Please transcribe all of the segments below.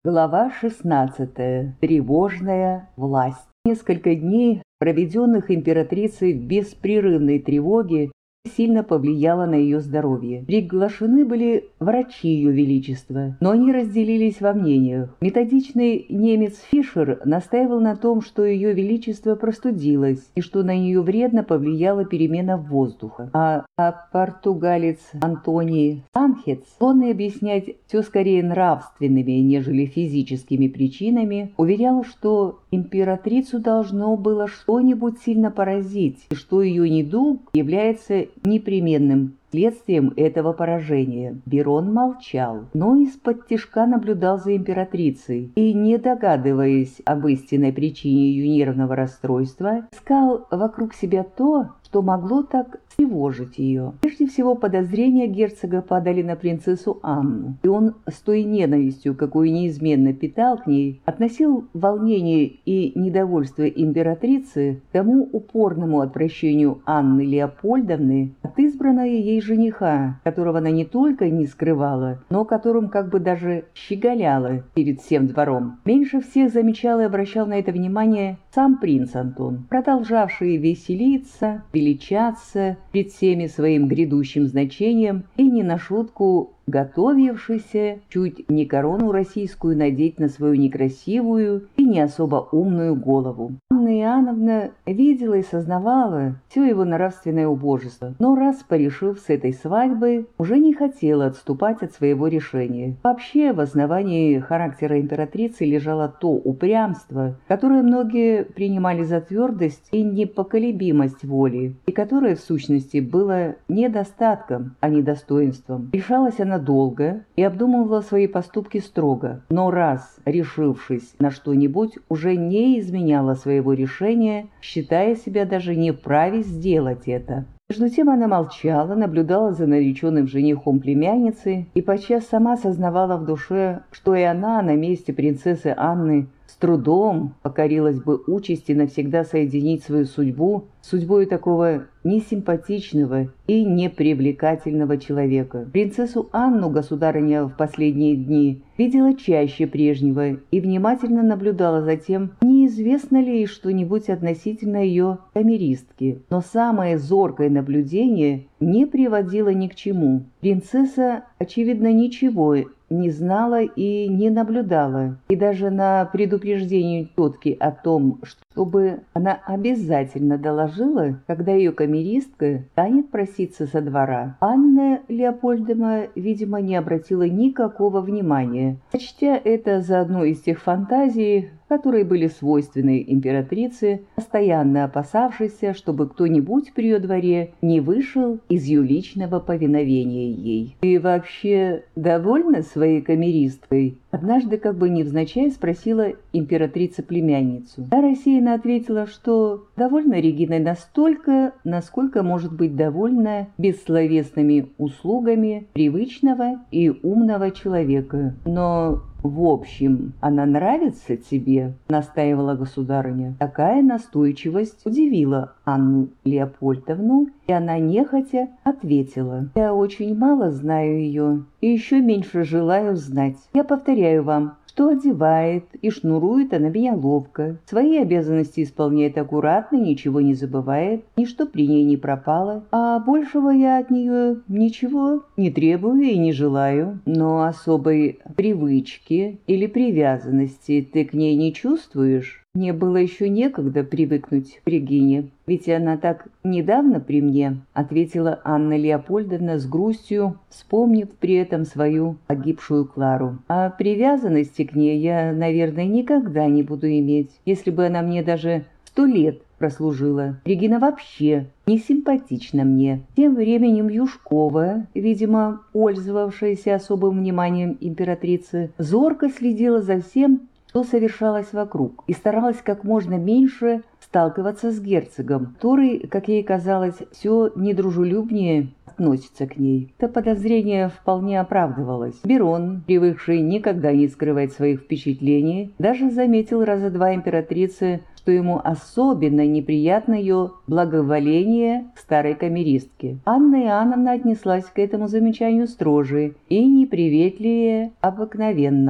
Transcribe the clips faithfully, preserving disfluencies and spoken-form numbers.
Глава шестнадцатая. Тревожная власть. Несколько дней, проведенных императрицей в беспрерывной тревоге, сильно повлияло на ее здоровье. Приглашены были врачи ее величества, но они разделились во мнениях. Методичный немец Фишер настаивал на том, что ее величество простудилось и что на нее вредно повлияла перемена воздуха. А, а португалец Антоний Санхец, склонный объяснять все скорее нравственными, нежели физическими причинами, уверял, что императрицу должно было что-нибудь сильно поразить, и что ее недуг является непременным следствием этого поражения. Берон молчал, но из-под тишка наблюдал за императрицей и, не догадываясь об истинной причине ее нервного расстройства, искал вокруг себя то, что могло так тревожить ее. Прежде всего, подозрения герцога падали на принцессу Анну, и он с той ненавистью, какую неизменно питал к ней, относил волнение и недовольство императрицы к тому упорному отвращению Анны Леопольдовны от избранного ей жениха, которого она не только не скрывала, но которым как бы даже щеголяла перед всем двором. Меньше всех замечал и обращал на это внимание сам принц Антон, продолжавший веселиться, величаться пред всеми своим грядущим значением и не на шутку готовившийся чуть не корону российскую надеть на свою некрасивую и не особо умную голову. Анна Иоанновна видела и сознавала все его нравственное убожество, но раз порешив с этой свадьбы, уже не хотела отступать от своего решения. Вообще, в основании характера императрицы лежало то упрямство, которое многие принимали за твердость и непоколебимость воли, и которое в сущности было недостатком, а не достоинством. Решалась она долго и обдумывала свои поступки строго, но раз, решившись на что-нибудь, уже не изменяла своего решения, считая себя даже не вправе сделать это. Между тем она молчала, наблюдала за нареченным женихом племянницы и подчас сама сознавала в душе, что и она на месте принцессы Анны с трудом покорилась бы участи навсегда соединить свою судьбу с судьбой такого несимпатичного и непривлекательного человека. Принцессу Анну государыня в последние дни видела чаще прежнего и внимательно наблюдала за тем, неизвестно ли ей что-нибудь относительно ее камеристки. Но самое зоркое наблюдение не приводило ни к чему. Принцесса, очевидно, ничего не знала и не наблюдала, и даже на предупреждение тетки о том, чтобы она обязательно доложила, когда ее камеристка станет проситься со двора, Анна Леопольдовна, видимо, не обратила никакого внимания, сочтя это за одну из тех фантазий, которые были свойственны императрице, постоянно опасавшейся, чтобы кто-нибудь при ее дворе не вышел из ее личного повиновения ей. «Ты вообще довольна своей камеристкой?» Однажды, как бы невзначай, спросила императрица племянницу. Та рассеянно ответила, что довольна Региной настолько, насколько может быть довольна бессловесными услугами привычного и умного человека. Но «в общем, она нравится тебе?» — настаивала государыня. Такая настойчивость удивила Анну Леопольдовну, и она нехотя ответила: «Я очень мало знаю ее и еще меньше желаю знать. Я повторяю вам, что одевает и шнурует она меня ловко, свои обязанности исполняет аккуратно, ничего не забывает, ничто при ней не пропало, а большего я от нее ничего не требую и не желаю. Но особой привычки или привязанности ты к ней не чувствуешь?» «Мне было еще некогда привыкнуть к Регине, ведь она так недавно при мне», — ответила Анна Леопольдовна с грустью, вспомнив при этом свою погибшую Клару. «А привязанности к ней я, наверное, никогда не буду иметь, если бы она мне даже сто лет прослужила. Регина вообще не симпатична мне». Тем временем Юшкова, видимо, пользовавшаяся особым вниманием императрицы, зорко следила за всем, что совершалось вокруг, и старалась как можно меньше сталкиваться с герцогом, который, как ей казалось, все недружелюбнее относится к ней. Это подозрение вполне оправдывалось. Берон, привыкший никогда не скрывать своих впечатлений, даже заметил раза два императрице, что ему особенно неприятно ее благоволение к старой камеристке. Анна Иоанновна отнеслась к этому замечанию строже и неприветливее обыкновенного.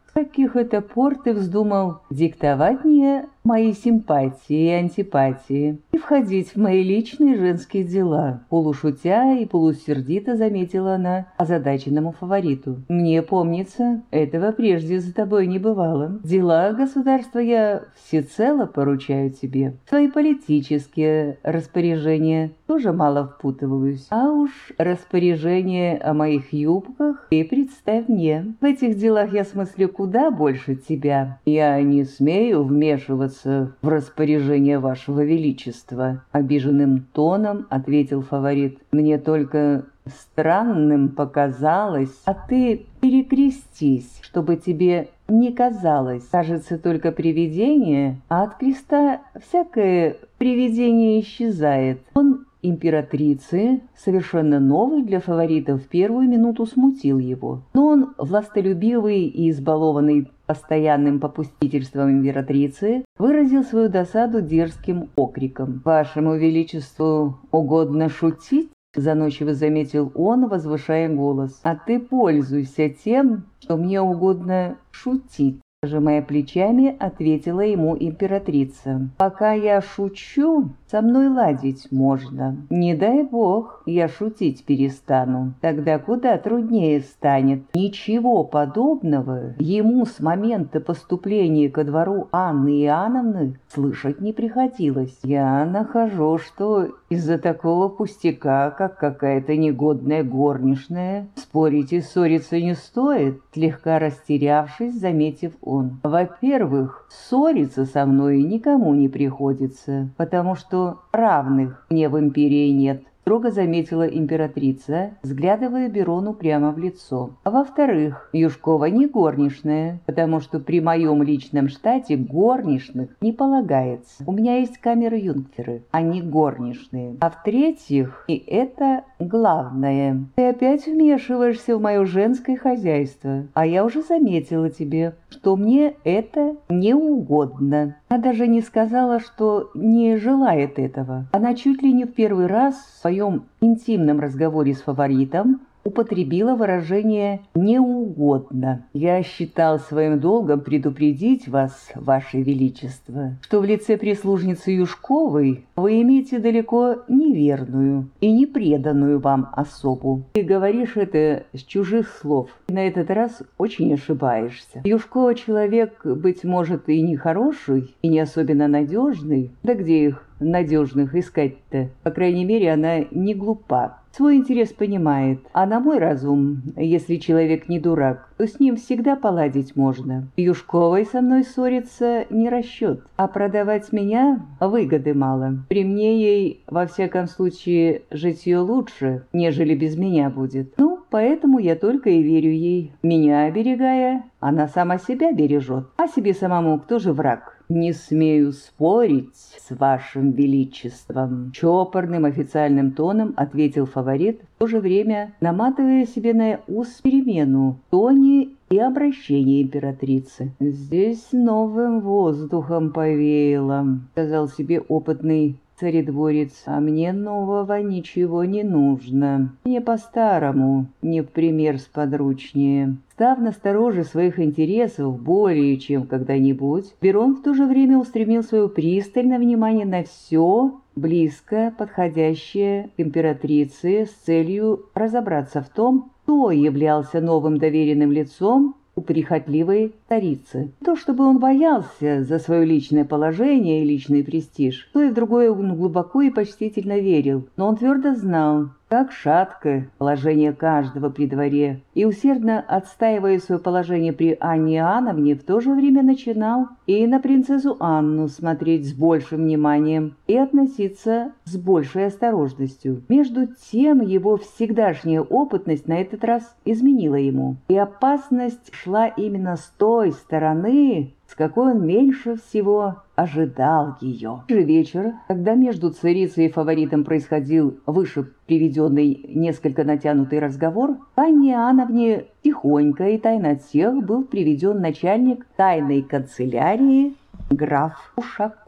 С каких это пор ты вздумал диктовать мне мои симпатии и антипатии и входить в мои личные женские дела?» Полушутя и полусердито заметила она озадаченному фавориту. «Мне помнится, этого прежде за тобой не бывало. Дела государства я всецело поручаю тебе. Твои политические распоряжения тоже мало впутываюсь. А уж распоряжение о моих юбках ты представь мне. В этих делах я смыслю куда больше тебя. Я не смею вмешиваться в распоряжение вашего величества», — обиженным тоном ответил фаворит. «Мне только странным показалось, а ты перекрестись, чтобы тебе не казалось. Кажется, только привидение, а от креста всякое привидение исчезает». Он императрицы, совершенно новый для фаворита, в первую минуту смутил его. Но он, властолюбивый и избалованный постоянным попустительством императрицы, выразил свою досаду дерзким окриком. «Вашему величеству угодно шутить?» — заносчиво заметил он, возвышая голос. «А ты пользуйся тем, что мне угодно шутить». Пожимая плечами, ответила ему императрица. «Пока я шучу, со мной ладить можно. Не дай бог, я шутить перестану. Тогда куда труднее станет». Ничего подобного ему с момента поступления ко двору Анны Иоанновны слышать не приходилось. «Я нахожу, что из-за такого пустяка, как какая-то негодная горничная, спорить и ссориться не стоит», слегка растерявшись, заметив он. «Во-первых, ссориться со мной никому не приходится, потому что равных мне в империи нет», строго заметила императрица, взглядывая Берону прямо в лицо. «А во-вторых, Юшкова не горничная, потому что при моем личном штате горничных не полагается. У меня есть камеры-юнкеры, а не горничные. А в-третьих, и это главное, ты опять вмешиваешься в мое женское хозяйство, а я уже заметила тебе, что мне это не угодно». Она даже не сказала, что не желает этого. Она чуть ли не в первый раз в своем интимном разговоре с фаворитом употребила выражение «неугодно». «Я считал своим долгом предупредить вас, ваше величество, что в лице прислужницы Юшковой вы имеете далеко неверную и непреданную вам особу. Ты говоришь это с чужих слов. На этот раз очень ошибаешься. Юшкова человек, быть может, и не хороший, и не особенно надежный. Да где их надежных искать-то? По крайней мере, она не глупа. Свой интерес понимает, а на мой разум, если человек не дурак, то с ним всегда поладить можно. Юшковой со мной ссориться не расчет, а продавать меня выгоды мало. При мне ей, во всяком случае, житье лучше, нежели без меня будет. Ну, поэтому я только и верю ей. Меня оберегая, она сама себя бережет. А себе самому кто же враг? «Не смею спорить с вашим величеством», — чопорным официальным тоном ответил фаворит, в то же время наматывая себе на ус перемену в тоне и обращении императрицы. «Здесь новым воздухом повеяло», — сказал себе опытный царедворец, «а мне нового ничего не нужно. Мне по-старому, не в пример сподручнее». Став настороже своих интересов более чем когда-нибудь, Берон в то же время устремил свое пристальное внимание на все близко подходящее к императрице с целью разобраться в том, кто являлся новым доверенным лицом у прихотливой царицы. То, чтобы он боялся за свое личное положение и личный престиж, то и в другое он глубоко и почтительно верил, но он твердо знал, как шатко положение каждого при дворе, и, усердно отстаивая свое положение при Анне Иоанновне, в то же время начинал и на принцессу Анну смотреть с большим вниманием и относиться с большей осторожностью. Между тем его всегдашняя опытность на этот раз изменила ему, и опасность шла именно с той стороны, с какой он меньше всего ожидал ее. В же вечер, когда между царицей и фаворитом происходил выше приведенный несколько натянутый разговор, к Анне Иоанновне тихонько и тайно от всех был приведен начальник тайной канцелярии граф Ушаков.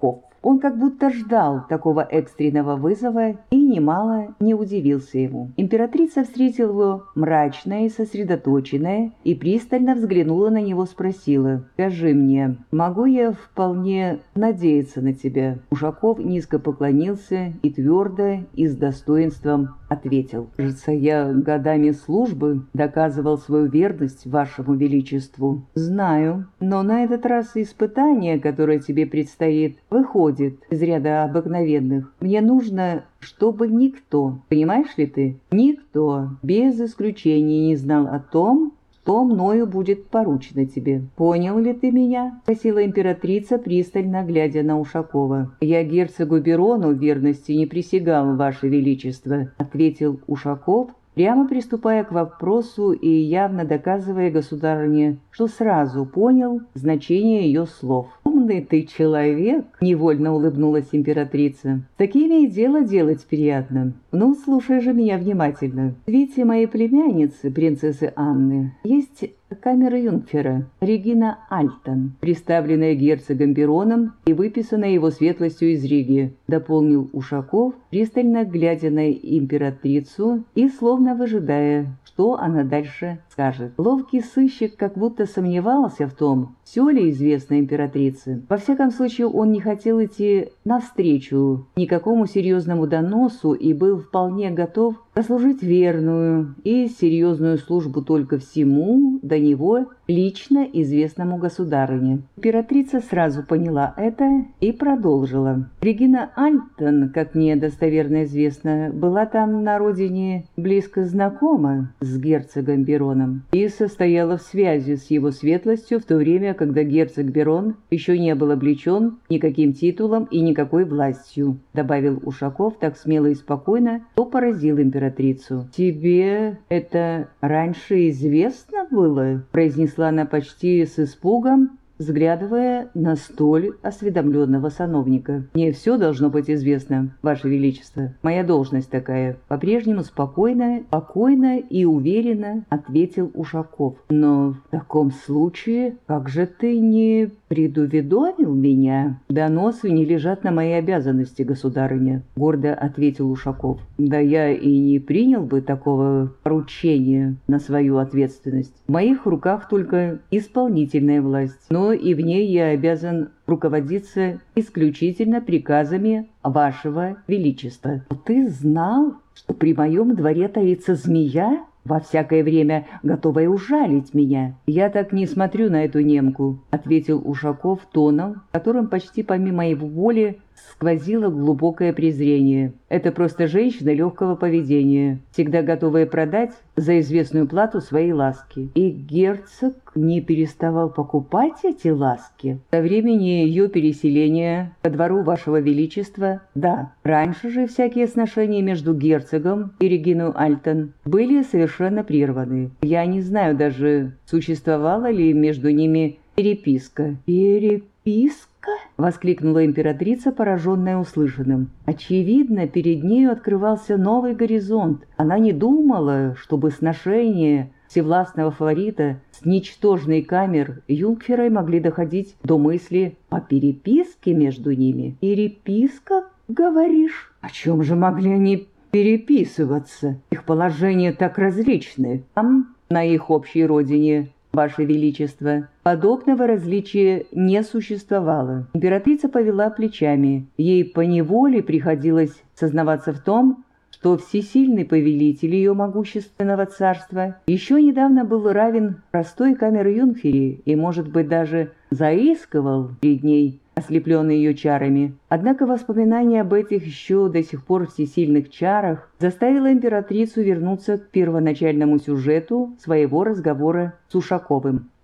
Он как будто ждал такого экстренного вызова и немало не удивился ему. Императрица встретила его мрачная и сосредоточенная и пристально взглянула на него, спросила: «Скажи мне, могу я вполне надеяться на тебя?» Ушаков низко поклонился и твердо и с достоинством ответил: «Кажется, я годами службы доказывал свою верность вашему величеству». «Знаю, но на этот раз испытание, которое тебе предстоит, выходит из ряда обыкновенных. Мне нужно, чтобы никто, понимаешь ли ты, никто без исключения не знал о том, что мною будет поручено тебе. Понял ли ты меня?» — спросила императрица, пристально глядя на Ушакова. «Я герцогу Берону в верности не присягал, ваше величество», — ответил Ушаков, прямо приступая к вопросу и явно доказывая государыне, что сразу понял значение ее слов. «Умный ты человек!» — невольно улыбнулась императрица. «С такими и дело делать приятно. Ну, слушай же меня внимательно. В свите моей племянницы, принцессы Анны, есть камера юнкера Регина Альтон, представленная герцогом Бероном и выписанная его светлостью из Риги», — дополнил Ушаков, пристально глядя на императрицу и словно выжидая, что она дальше скажет. Ловкий сыщик как будто сомневался в том, все ли известно императрице. Во всяком случае, он не хотел идти навстречу никакому серьезному доносу и был вполне готов прослужить верную и серьезную службу только всему до него лично известному государыне. Императрица сразу поняла это и продолжила. Регина Альтон, как мне достоверно известно, была там на родине близко знакома с герцогом Бероном и состояла в связи с его светлостью в то время, когда герцог Берон еще не был облечен никаким титулом и никакой властью, добавил Ушаков так смело и спокойно, что поразил императрицу. «Тебе это раньше известно было?» — произнесла она почти с испугом, взглядывая на столь осведомленного сановника. «Мне все должно быть известно, ваше величество. Моя должность такая». По-прежнему спокойно, спокойно и уверенно ответил Ушаков. «Но в таком случае, как же ты не предуведомил меня?» «Доносы не лежат на моей обязанности, государыня», — гордо ответил Ушаков. «Да я и не принял бы такого поручения на свою ответственность. В моих руках только исполнительная власть, но и в ней я обязан руководиться исключительно приказами вашего величества». «Ты знал, что при моем дворе таится змея, во всякое время готовая ужалить меня?» «Я так не смотрю на эту немку», — ответил Ушаков тоном, которым почти помимо его воли сквозило глубокое презрение. «Это просто женщина легкого поведения, всегда готовая продать за известную плату свои ласки». «И герцог не переставал покупать эти ласки?» «Со времени ее переселения ко двору вашего величества, да. Раньше же всякие сношения между герцогом и Региной Альтон были совершенно прерваны. Я не знаю даже, существовала ли между ними переписка». «Переписка?» — воскликнула императрица, пораженная услышанным. Очевидно, перед нею открывался новый горизонт. Она не думала, чтобы сношения всевластного фаворита с ничтожной камер юнкерой могли доходить до мысли о переписке между ними. «Переписка, говоришь? О чем же могли они переписываться? Их положения так различны. Там, на их общей родине, ваше величество, подобного различия не существовало». Императрица повела плечами. Ей поневоле приходилось сознаваться в том, что всесильный повелитель ее могущественного царства еще недавно был равен простой камер-юнкере и, может быть, даже заискивал перед ней, ослепленный ее чарами. Однако воспоминание об этих еще до сих пор всесильных чарах заставило императрицу вернуться к первоначальному сюжету своего разговора с Ушаковым.